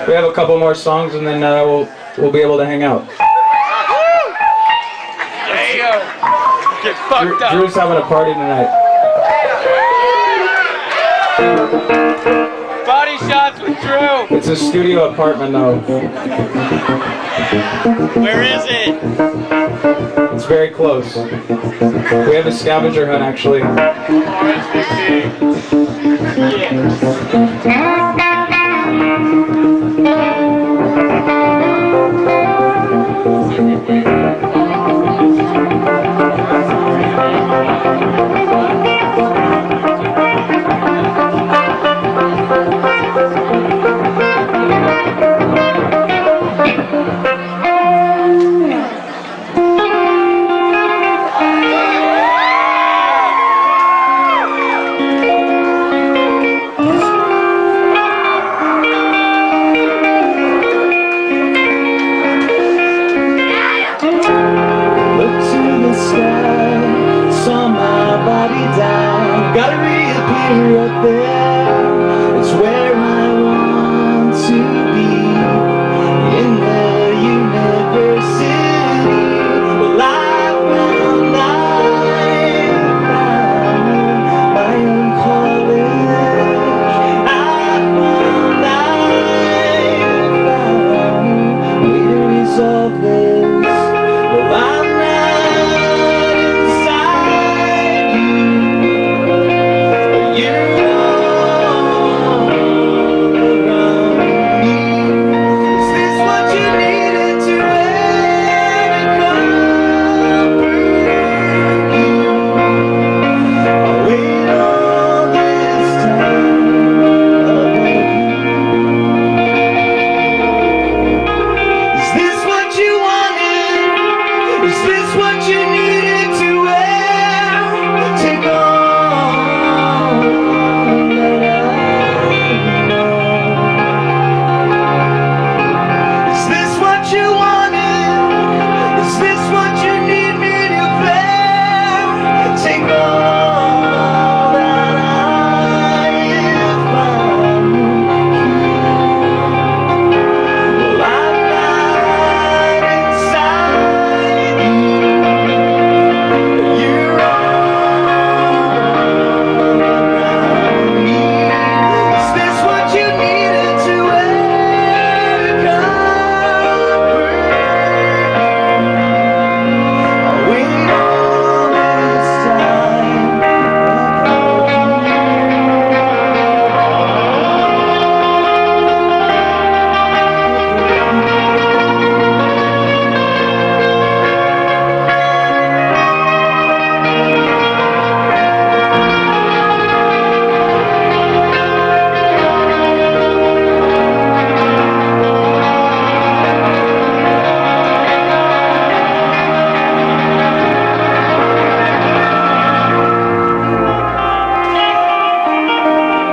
We have a couple more songs and then we'll be able to hang out. There you go. Get fucked up. Drew's having a party tonight. Body shots with Drew. It's a studio apartment though. Where is it? It's very close. We have a scavenger hunt actually. Gotta reappear up there. It's where I want to be, in the university. Well, I found my own college. I found a way to resolve this. Well, I'm not inside you.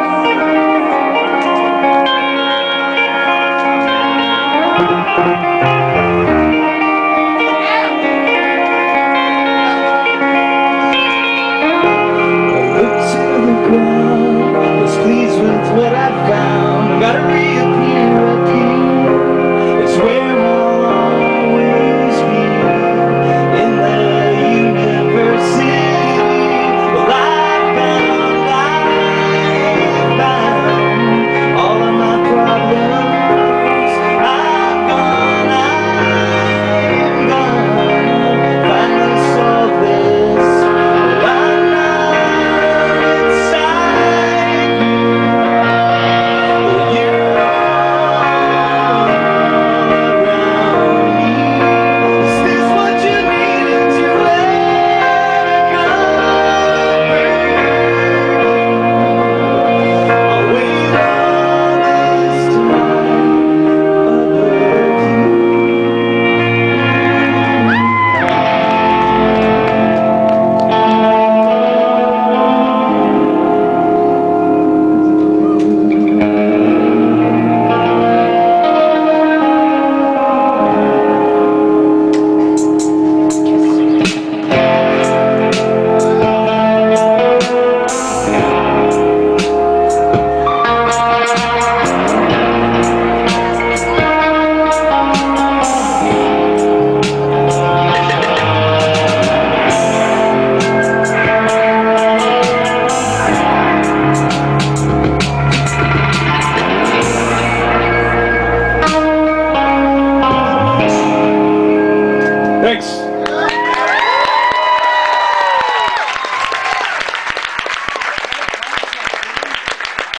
Thank you.